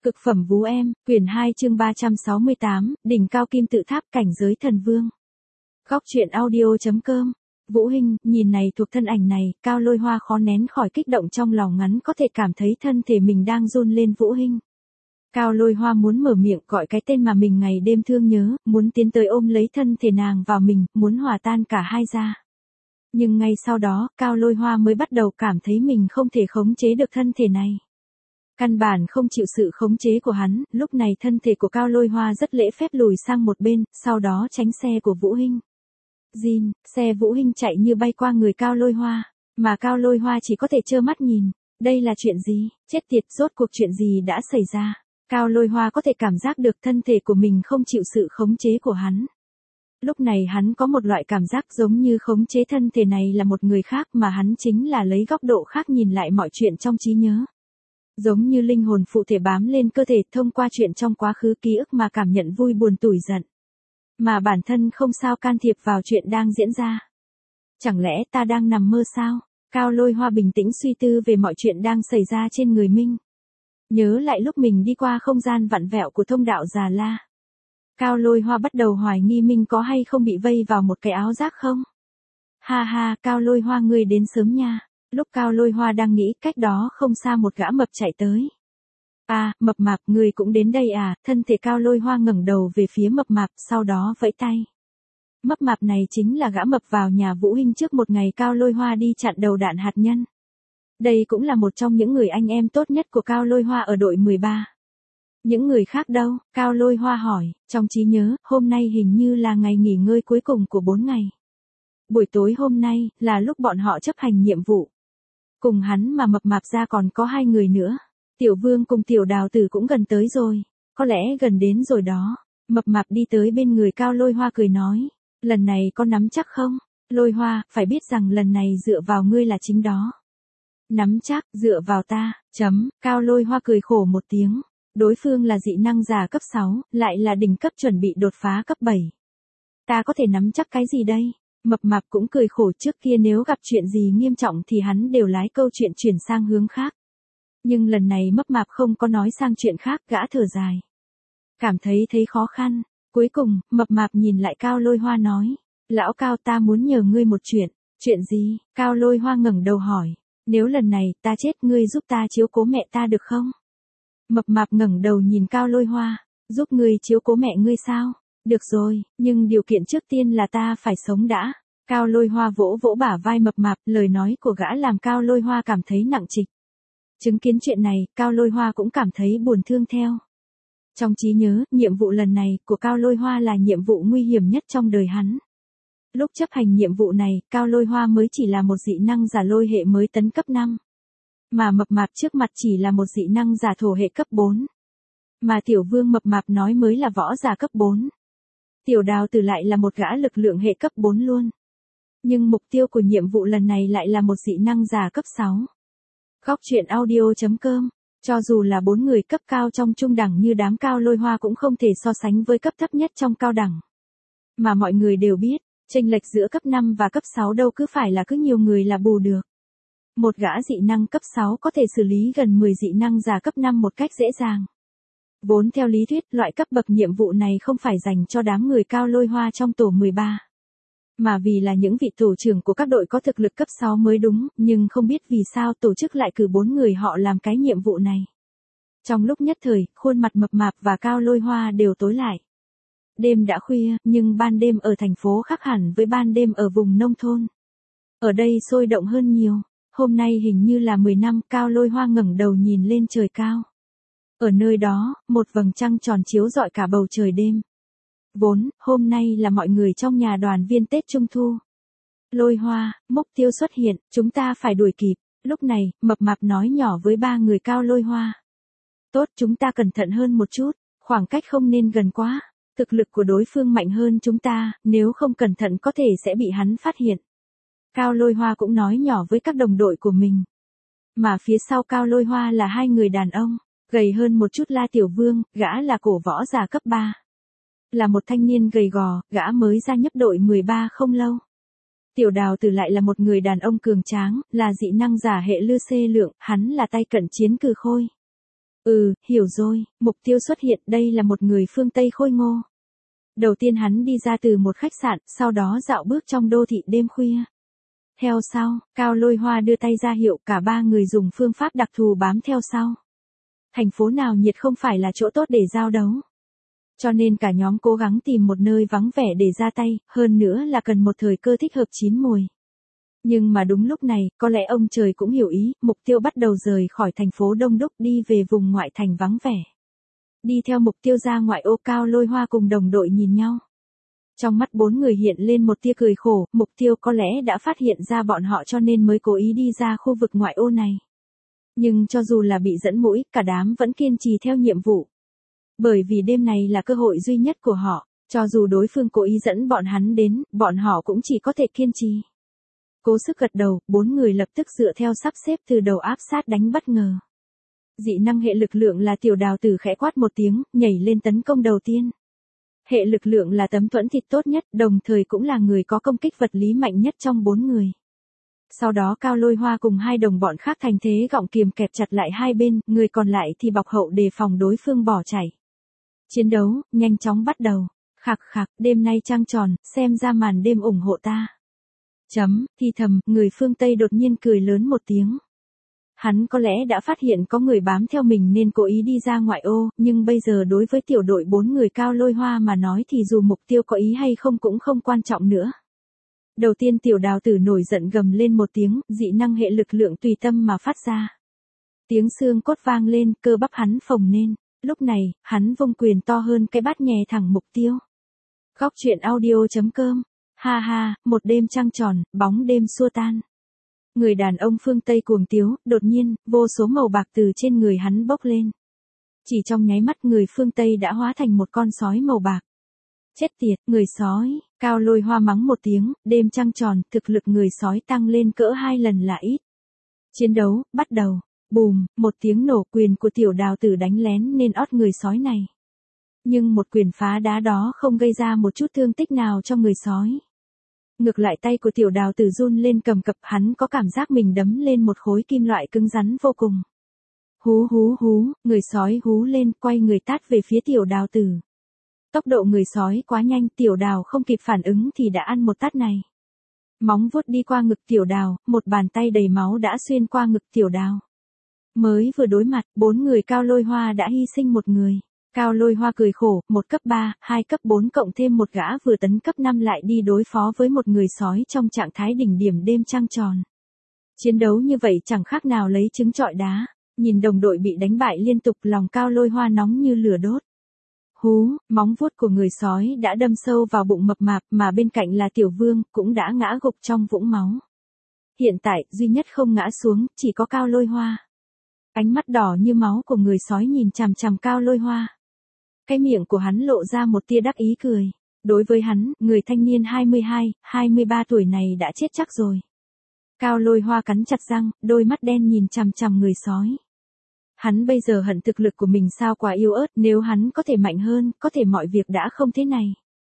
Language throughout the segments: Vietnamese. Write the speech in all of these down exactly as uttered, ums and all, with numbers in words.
Cực phẩm vú em, quyển hai chương ba trăm sáu mươi tám, đỉnh cao kim tự tháp cảnh giới thần vương. Góc truyện audio.com. Vũ Hinh, nhìn này thuộc thân ảnh này, Cao Lôi Hoa khó nén khỏi kích động trong lòng, ngắn có thể cảm thấy thân thể mình đang run lên. Vũ Hinh. Cao Lôi Hoa muốn mở miệng gọi cái tên mà mình ngày đêm thương nhớ, muốn tiến tới ôm lấy thân thể nàng vào mình, muốn hòa tan cả hai ra. Nhưng ngay sau đó, Cao Lôi Hoa mới bắt đầu cảm thấy mình không thể khống chế được thân thể này. Căn bản không chịu sự khống chế của hắn, lúc này thân thể của Cao Lôi Hoa rất lễ phép lùi sang một bên, sau đó tránh xe của Vũ Hinh. Jin, xe Vũ Hinh chạy như bay qua người Cao Lôi Hoa, mà Cao Lôi Hoa chỉ có thể trơ mắt nhìn. Đây là chuyện gì? Chết tiệt, rốt cuộc chuyện gì đã xảy ra? Cao Lôi Hoa có thể cảm giác được thân thể của mình không chịu sự khống chế của hắn. Lúc này hắn có một loại cảm giác giống như khống chế thân thể này là một người khác, mà hắn chính là lấy góc độ khác nhìn lại mọi chuyện trong trí nhớ. Giống như linh hồn phụ thể bám lên cơ thể, thông qua chuyện trong quá khứ ký ức mà cảm nhận vui buồn tủi giận. Mà bản thân không sao can thiệp vào chuyện đang diễn ra. Chẳng lẽ ta đang nằm mơ sao? Cao Lôi Hoa bình tĩnh suy tư về mọi chuyện đang xảy ra trên người mình. Nhớ lại lúc mình đi qua không gian vặn vẹo của thông đạo Già La. Cao Lôi Hoa bắt đầu hoài nghi mình có hay không bị vây vào một cái áo giác không? Ha ha, Cao Lôi Hoa ngươi đến sớm nha. Lúc Cao Lôi Hoa đang nghĩ, cách đó không xa một gã mập chạy tới. À, mập mạp, ngươi cũng đến đây à? Thân thể Cao Lôi Hoa ngẩng đầu về phía mập mạp, sau đó vẫy tay. Mập mạp này chính là gã mập vào nhà Vũ Hinh trước một ngày Cao Lôi Hoa đi chặn đầu đạn hạt nhân. Đây cũng là một trong những người anh em tốt nhất của Cao Lôi Hoa ở đội mười ba. Những người khác đâu? Cao Lôi Hoa hỏi, trong trí nhớ, hôm nay hình như là ngày nghỉ ngơi cuối cùng của bốn ngày. Buổi tối hôm nay, là lúc bọn họ chấp hành nhiệm vụ. Cùng hắn mà mập mạp ra còn có hai người nữa. Tiểu Vương cùng Tiểu Đào Tử cũng gần tới rồi. Có lẽ gần đến rồi đó. Mập mạp đi tới bên người Cao Lôi Hoa cười nói. Lần này có nắm chắc không? Lôi Hoa, phải biết rằng lần này dựa vào ngươi là chính đó. Nắm chắc, dựa vào ta, chấm. Cao Lôi Hoa cười khổ một tiếng. Đối phương là dị năng giả cấp sáu, lại là đỉnh cấp chuẩn bị đột phá cấp bảy. Ta có thể nắm chắc cái gì đây? Mập mạp cũng cười khổ, trước kia nếu gặp chuyện gì nghiêm trọng thì hắn đều lái câu chuyện chuyển sang hướng khác. Nhưng lần này mập mạp không có nói sang chuyện khác, gã thở dài. Cảm thấy thấy khó khăn. Cuối cùng, mập mạp nhìn lại Cao Lôi Hoa nói. Lão Cao, ta muốn nhờ ngươi một chuyện. Chuyện gì? Cao Lôi Hoa ngẩng đầu hỏi. Nếu lần này ta chết, ngươi giúp ta chiếu cố mẹ ta được không? Mập mạp ngẩng đầu nhìn Cao Lôi Hoa. Giúp ngươi chiếu cố mẹ ngươi sao? Được rồi, nhưng điều kiện trước tiên là ta phải sống đã. Cao Lôi Hoa vỗ vỗ bả vai mập mạp, lời nói của gã làm Cao Lôi Hoa cảm thấy nặng trịch. Chứng kiến chuyện này, Cao Lôi Hoa cũng cảm thấy buồn thương theo. Trong trí nhớ, nhiệm vụ lần này của Cao Lôi Hoa là nhiệm vụ nguy hiểm nhất trong đời hắn. Lúc chấp hành nhiệm vụ này, Cao Lôi Hoa mới chỉ là một dị năng giả lôi hệ mới tấn cấp năm. Mà mập mạp trước mặt chỉ là một dị năng giả thổ hệ cấp bốn. Mà Tiểu Vương mập mạp nói mới là võ giả cấp bốn. Tiểu Đào Tử lại là một gã lực lượng hệ cấp bốn luôn. Nhưng mục tiêu của nhiệm vụ lần này lại là một dị năng giả cấp sáu. Góc truyện audio.com. Cho dù là bốn người cấp cao trong trung đẳng như đám Cao Lôi Hoa cũng không thể so sánh với cấp thấp nhất trong cao đẳng. Mà mọi người đều biết, chênh lệch giữa cấp năm và cấp sáu đâu cứ phải là cứ nhiều người là bù được. Một gã dị năng cấp sáu có thể xử lý gần mười dị năng giả cấp năm một cách dễ dàng. Vốn theo lý thuyết, loại cấp bậc nhiệm vụ này không phải dành cho đám người Cao Lôi Hoa trong tổ mười ba. Mà vì là những vị tổ trưởng của các đội có thực lực cấp sáu mới đúng, nhưng không biết vì sao tổ chức lại cử bốn người họ làm cái nhiệm vụ này. Trong lúc nhất thời, khuôn mặt mập mạp và Cao Lôi Hoa đều tối lại. Đêm đã khuya, nhưng ban đêm ở thành phố khác hẳn với ban đêm ở vùng nông thôn. Ở đây sôi động hơn nhiều. Hôm nay hình như là mười năm, Cao Lôi Hoa ngẩng đầu nhìn lên trời cao. Ở nơi đó, một vầng trăng tròn chiếu rọi cả bầu trời đêm. Vốn, hôm nay là mọi người trong nhà đoàn viên Tết Trung Thu. Lôi Hoa, mục tiêu xuất hiện, chúng ta phải đuổi kịp. Lúc này, mập mạp nói nhỏ với ba người Cao Lôi Hoa. Tốt, chúng ta cẩn thận hơn một chút, khoảng cách không nên gần quá. Thực lực của đối phương mạnh hơn chúng ta, nếu không cẩn thận có thể sẽ bị hắn phát hiện. Cao Lôi Hoa cũng nói nhỏ với các đồng đội của mình. Mà phía sau Cao Lôi Hoa là hai người đàn ông, gầy hơn một chút là Tiểu Vương, gã là cổ võ giả cấp ba. Là một thanh niên gầy gò, gã mới gia nhập đội mười ba không lâu. Tiểu Đào Tử lại là một người đàn ông cường tráng, là dị năng giả hệ lư xê lượng, hắn là tay cận chiến cừ khôi. Ừ, hiểu rồi, mục tiêu xuất hiện, đây là một người phương Tây khôi ngô. Đầu tiên hắn đi ra từ một khách sạn, sau đó dạo bước trong đô thị đêm khuya. Theo sau, Cao Lôi Hoa đưa tay ra hiệu, cả ba người dùng phương pháp đặc thù bám theo sau. Thành phố nào nhiệt không phải là chỗ tốt để giao đấu. Cho nên cả nhóm cố gắng tìm một nơi vắng vẻ để ra tay, hơn nữa là cần một thời cơ thích hợp chín mùi. Nhưng mà đúng lúc này, có lẽ ông trời cũng hiểu ý, mục tiêu bắt đầu rời khỏi thành phố đông đúc đi về vùng ngoại thành vắng vẻ. Đi theo mục tiêu ra ngoại ô, Cao Lôi Hoa cùng đồng đội nhìn nhau. Trong mắt bốn người hiện lên một tia cười khổ, mục tiêu có lẽ đã phát hiện ra bọn họ cho nên mới cố ý đi ra khu vực ngoại ô này. Nhưng cho dù là bị dẫn mũi, cả đám vẫn kiên trì theo nhiệm vụ. Bởi vì đêm này là cơ hội duy nhất của họ, cho dù đối phương cố ý dẫn bọn hắn đến, bọn họ cũng chỉ có thể kiên trì. Cố sức gật đầu, bốn người lập tức dựa theo sắp xếp từ đầu áp sát đánh bất ngờ. Dị năng hệ lực lượng là Tiểu Đào Tử khẽ quát một tiếng, nhảy lên tấn công đầu tiên. Hệ lực lượng là Tấm Thuẫn Thịt tốt nhất, đồng thời cũng là người có công kích vật lý mạnh nhất trong bốn người. Sau đó Cao Lôi Hoa cùng hai đồng bọn khác thành thế gọng kiềm kẹp chặt lại hai bên, người còn lại thì bọc hậu đề phòng đối phương bỏ chạy. Chiến đấu, nhanh chóng bắt đầu. Khạc khạc, đêm nay trăng tròn, xem ra màn đêm ủng hộ ta. Chấm, thì thầm, người phương Tây đột nhiên cười lớn một tiếng. Hắn có lẽ đã phát hiện có người bám theo mình nên cố ý đi ra ngoại ô, nhưng bây giờ đối với tiểu đội bốn người Cao Lôi Hoa mà nói thì dù mục tiêu có ý hay không cũng không quan trọng nữa. Đầu tiên Tiểu Đào Tử nổi giận gầm lên một tiếng, dị năng hệ lực lượng tùy tâm mà phát ra. Tiếng xương cốt vang lên, cơ bắp hắn phồng lên. Lúc này, hắn vung quyền to hơn cái bát nhè thẳng mục tiêu. Góc truyện audio chấm com. Ha ha, một đêm trăng tròn, bóng đêm xua tan. Người đàn ông phương Tây cuồng tiếu, đột nhiên, vô số màu bạc từ trên người hắn bốc lên. Chỉ trong nháy mắt người phương Tây đã hóa thành một con sói màu bạc. Chết tiệt, người sói, Cao Lôi Hoa mắng một tiếng, đêm trăng tròn, thực lực người sói tăng lên cỡ hai lần là ít. Chiến đấu, bắt đầu. Bùm, một tiếng nổ, quyền của Tiểu Đào Tử đánh lén nên ót người sói này. Nhưng một quyền phá đá đó không gây ra một chút thương tích nào cho người sói. Ngược lại tay của Tiểu Đào Tử run lên cầm cập, hắn có cảm giác mình đấm lên một khối kim loại cứng rắn vô cùng. Hú hú hú, người sói hú lên, quay người tát về phía Tiểu Đào Tử. Tốc độ người sói quá nhanh, Tiểu Đào không kịp phản ứng thì đã ăn một tát này. Móng vuốt đi qua ngực Tiểu Đào, một bàn tay đầy máu đã xuyên qua ngực Tiểu Đào. Mới vừa đối mặt, bốn người Cao Lôi Hoa đã hy sinh một người. Cao Lôi Hoa cười khổ, một cấp ba, hai cấp bốn cộng thêm một gã vừa tấn cấp năm lại đi đối phó với một người sói trong trạng thái đỉnh điểm đêm trăng tròn. Chiến đấu như vậy chẳng khác nào lấy trứng trọi đá. Nhìn đồng đội bị đánh bại liên tục, lòng Cao Lôi Hoa nóng như lửa đốt. Hú, móng vuốt của người sói đã đâm sâu vào bụng mập mạp mà bên cạnh là Tiểu Vương cũng đã ngã gục trong vũng máu. Hiện tại, duy nhất không ngã xuống, chỉ có Cao Lôi Hoa. Ánh mắt đỏ như máu của người sói nhìn chằm chằm Cao Lôi Hoa. Cái miệng của hắn lộ ra một tia đắc ý cười. Đối với hắn, người thanh niên hai mươi hai, hai mươi ba tuổi này đã chết chắc rồi. Cao Lôi Hoa cắn chặt răng, đôi mắt đen nhìn chằm chằm người sói. Hắn bây giờ hận thực lực của mình sao quá yếu ớt, nếu hắn có thể mạnh hơn, có thể mọi việc đã không thế này.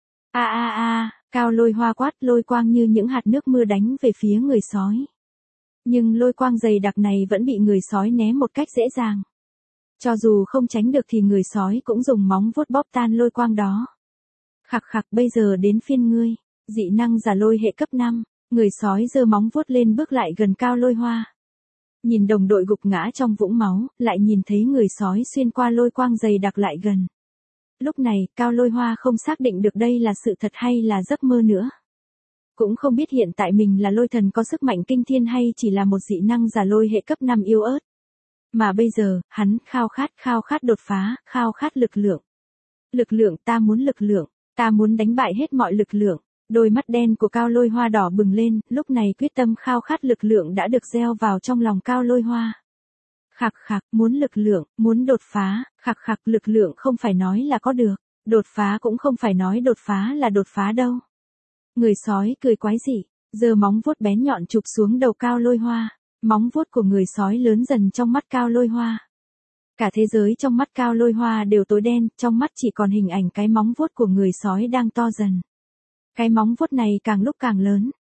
A a a, Cao Lôi Hoa quát, lôi quang như những hạt nước mưa đánh về phía người sói. Nhưng lôi quang dày đặc này vẫn bị người sói né một cách dễ dàng. Cho dù không tránh được thì người sói cũng dùng móng vuốt bóp tan lôi quang đó. Khạc khạc, bây giờ đến phiên ngươi. Dị năng giả lôi hệ cấp năm, người sói giơ móng vuốt lên bước lại gần Cao Lôi Hoa. Nhìn đồng đội gục ngã trong vũng máu, lại nhìn thấy người sói xuyên qua lôi quang dày đặc lại gần. Lúc này, Cao Lôi Hoa không xác định được đây là sự thật hay là giấc mơ nữa. Cũng không biết hiện tại mình là lôi thần có sức mạnh kinh thiên hay chỉ là một dị năng giả lôi hệ cấp năm yếu ớt. Mà bây giờ, hắn khao khát khao khát đột phá, khao khát lực lượng. Lực lượng, ta muốn lực lượng, ta muốn đánh bại hết mọi lực lượng. Đôi mắt đen của Cao Lôi Hoa đỏ bừng lên, lúc này quyết tâm khao khát lực lượng đã được gieo vào trong lòng Cao Lôi Hoa. Khạc khạc, muốn lực lượng, muốn đột phá, khạc khạc, lực lượng không phải nói là có được, đột phá cũng không phải nói đột phá là đột phá đâu. Người sói cười quái dị, giơ móng vuốt bén nhọn chụp xuống đầu Cao Lôi Hoa, móng vuốt của người sói lớn dần trong mắt Cao Lôi Hoa. Cả thế giới trong mắt Cao Lôi Hoa đều tối đen, trong mắt chỉ còn hình ảnh cái móng vuốt của người sói đang to dần. Cái móng vuốt này càng lúc càng lớn,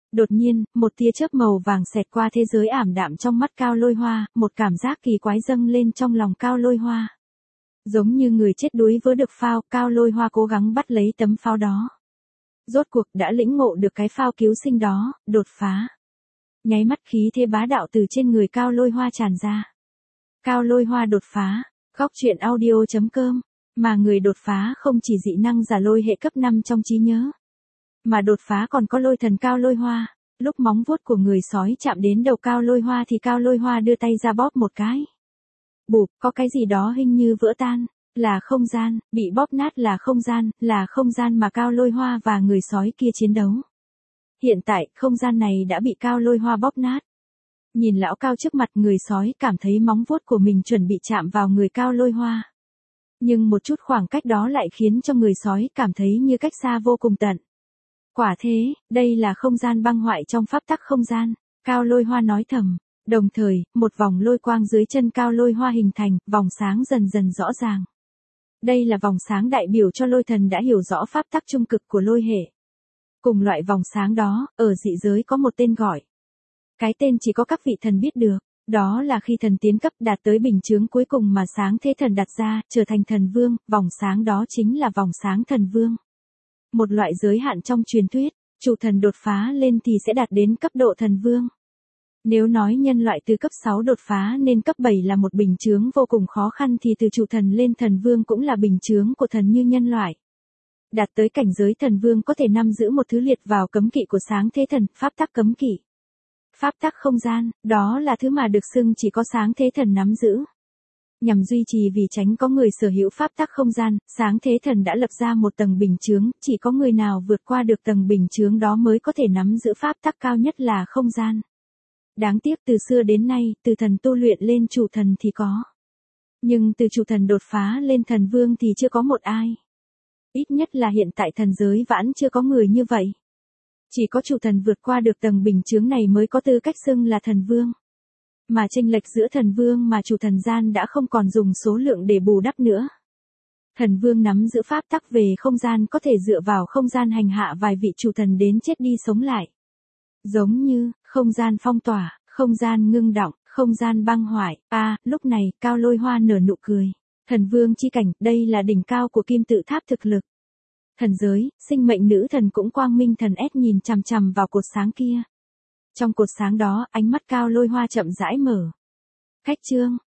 Đột nhiên, một tia chớp màu vàng xẹt qua thế giới ảm đạm trong mắt Cao Lôi Hoa, một cảm giác kỳ quái dâng lên trong lòng Cao Lôi Hoa. Giống như người chết đuối vớ được phao, Cao Lôi Hoa cố gắng bắt lấy tấm phao đó. Rốt cuộc đã lĩnh ngộ được cái phao cứu sinh đó, đột phá. Nháy mắt khí thế bá đạo từ trên người Cao Lôi Hoa tràn ra. Cao Lôi Hoa đột phá, góc truyện audio chấm com, mà người đột phá không chỉ dị năng giả lôi hệ cấp năm trong trí nhớ, mà đột phá còn có lôi thần Cao Lôi Hoa. Lúc móng vuốt của người sói chạm đến đầu Cao Lôi Hoa thì Cao Lôi Hoa đưa tay ra bóp một cái. Bụp, có cái gì đó hình như vỡ tan, là không gian, bị bóp nát là không gian, là không gian mà Cao Lôi Hoa và người sói kia chiến đấu. Hiện tại, không gian này đã bị Cao Lôi Hoa bóp nát. Nhìn lão Cao trước mặt, người sói cảm thấy móng vuốt của mình chuẩn bị chạm vào người Cao Lôi Hoa. Nhưng một chút khoảng cách đó lại khiến cho người sói cảm thấy như cách xa vô cùng tận. Quả thế, đây là không gian băng hoại trong pháp tắc không gian, Cao Lôi Hoa nói thầm. Đồng thời, một vòng lôi quang dưới chân Cao Lôi Hoa hình thành, vòng sáng dần dần rõ ràng. Đây là vòng sáng đại biểu cho lôi thần đã hiểu rõ pháp tắc trung cực của lôi hệ. Cùng loại vòng sáng đó, ở dị giới có một tên gọi. Cái tên chỉ có các vị thần biết được, đó là khi thần tiến cấp đạt tới bình chướng cuối cùng mà sáng thế thần đặt ra, trở thành thần vương, vòng sáng đó chính là vòng sáng thần vương. Một loại giới hạn trong truyền thuyết, chủ thần đột phá lên thì sẽ đạt đến cấp độ thần vương. Nếu nói nhân loại từ cấp sáu đột phá nên cấp bảy là một bình chướng vô cùng khó khăn thì từ chủ thần lên thần vương cũng là bình chướng của thần như nhân loại. Đạt tới cảnh giới thần vương có thể nắm giữ một thứ liệt vào cấm kỵ của sáng thế thần, pháp tắc cấm kỵ. Pháp tắc không gian, đó là thứ mà được xưng chỉ có sáng thế thần nắm giữ. Nhằm duy trì vì tránh có người sở hữu pháp tắc không gian, sáng thế thần đã lập ra một tầng bình chướng, chỉ có người nào vượt qua được tầng bình chướng đó mới có thể nắm giữ pháp tắc cao nhất là không gian. Đáng tiếc từ xưa đến nay, từ thần tu luyện lên chủ thần thì có. Nhưng từ chủ thần đột phá lên thần vương thì chưa có một ai. Ít nhất là hiện tại thần giới vãn chưa có người như vậy. Chỉ có chủ thần vượt qua được tầng bình chướng này mới có tư cách xưng là thần vương. Mà chênh lệch giữa thần vương mà chủ thần gian đã không còn dùng số lượng để bù đắp nữa. Thần vương nắm giữ pháp tắc về không gian có thể dựa vào không gian hành hạ vài vị chủ thần đến chết đi sống lại. Giống như, không gian phong tỏa, không gian ngưng đọng, không gian băng hoại. À, lúc này, Cao Lôi Hoa nở nụ cười. Thần vương chi cảnh, đây là đỉnh cao của kim tự tháp thực lực. Thần giới, sinh mệnh nữ thần cũng quang minh thần ét nhìn chằm chằm vào cột sáng kia. Trong cột sáng đó, ánh mắt Cao Lôi Hoa chậm rãi mở. Cách chương,